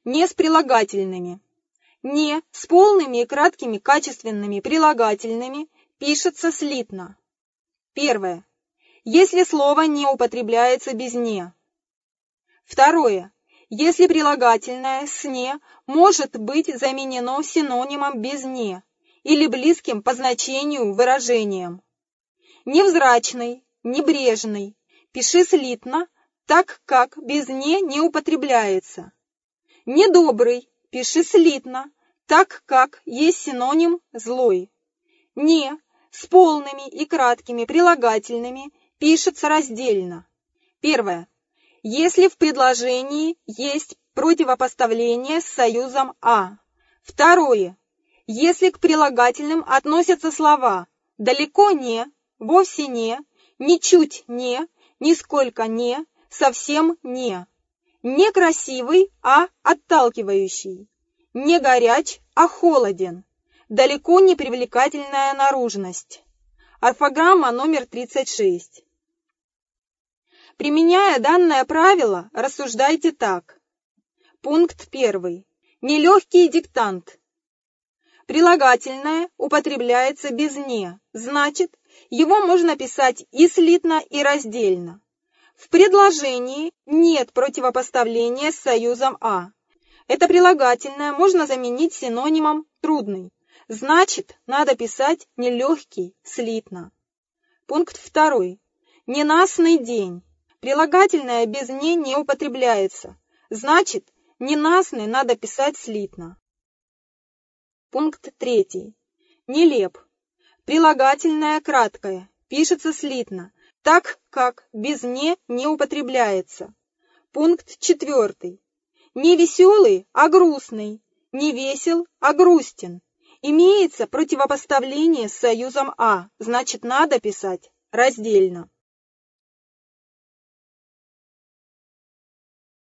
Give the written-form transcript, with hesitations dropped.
не с прилагательными. Не с полными и краткими качественными прилагательными пишется слитно. Первое. Если слово не употребляется без «не». Второе. Если прилагательное с «не» может быть заменено синонимом без «не» или близким по значению выражением. Невзрачный, небрежный. Пиши слитно, так как без «не» не употребляется. Недобрый. Пиши слитно, так как есть синоним «злой». «Не» с полными и краткими прилагательными пишется раздельно. Первое. Если в предложении есть противопоставление с союзом «а». Второе. Если к прилагательным относятся слова «далеко не», «вовсе не», «ничуть не», «нисколько не», «совсем не». Некрасивый, а отталкивающий. Не горяч, а холоден. Далеко не привлекательная наружность. Орфограмма номер 36. Применяя данное правило, рассуждайте так. Пункт 1. Нелегкий диктант. Прилагательное употребляется без «не», значит, его можно писать и слитно, и раздельно. В предложении нет противопоставления с союзом «а». Это прилагательное можно заменить синонимом «трудный». Значит, надо писать нелегкий, слитно. Пункт 2. Ненастный день. Прилагательное без «не» не употребляется. Значит, ненастный надо писать слитно. Пункт 3. Нелеп. Прилагательное краткое. Пишется слитно, так как без «не» не употребляется. Пункт 4. Не веселый, а грустный. Не весел, а грустен. Имеется противопоставление с союзом «а», значит, надо писать раздельно.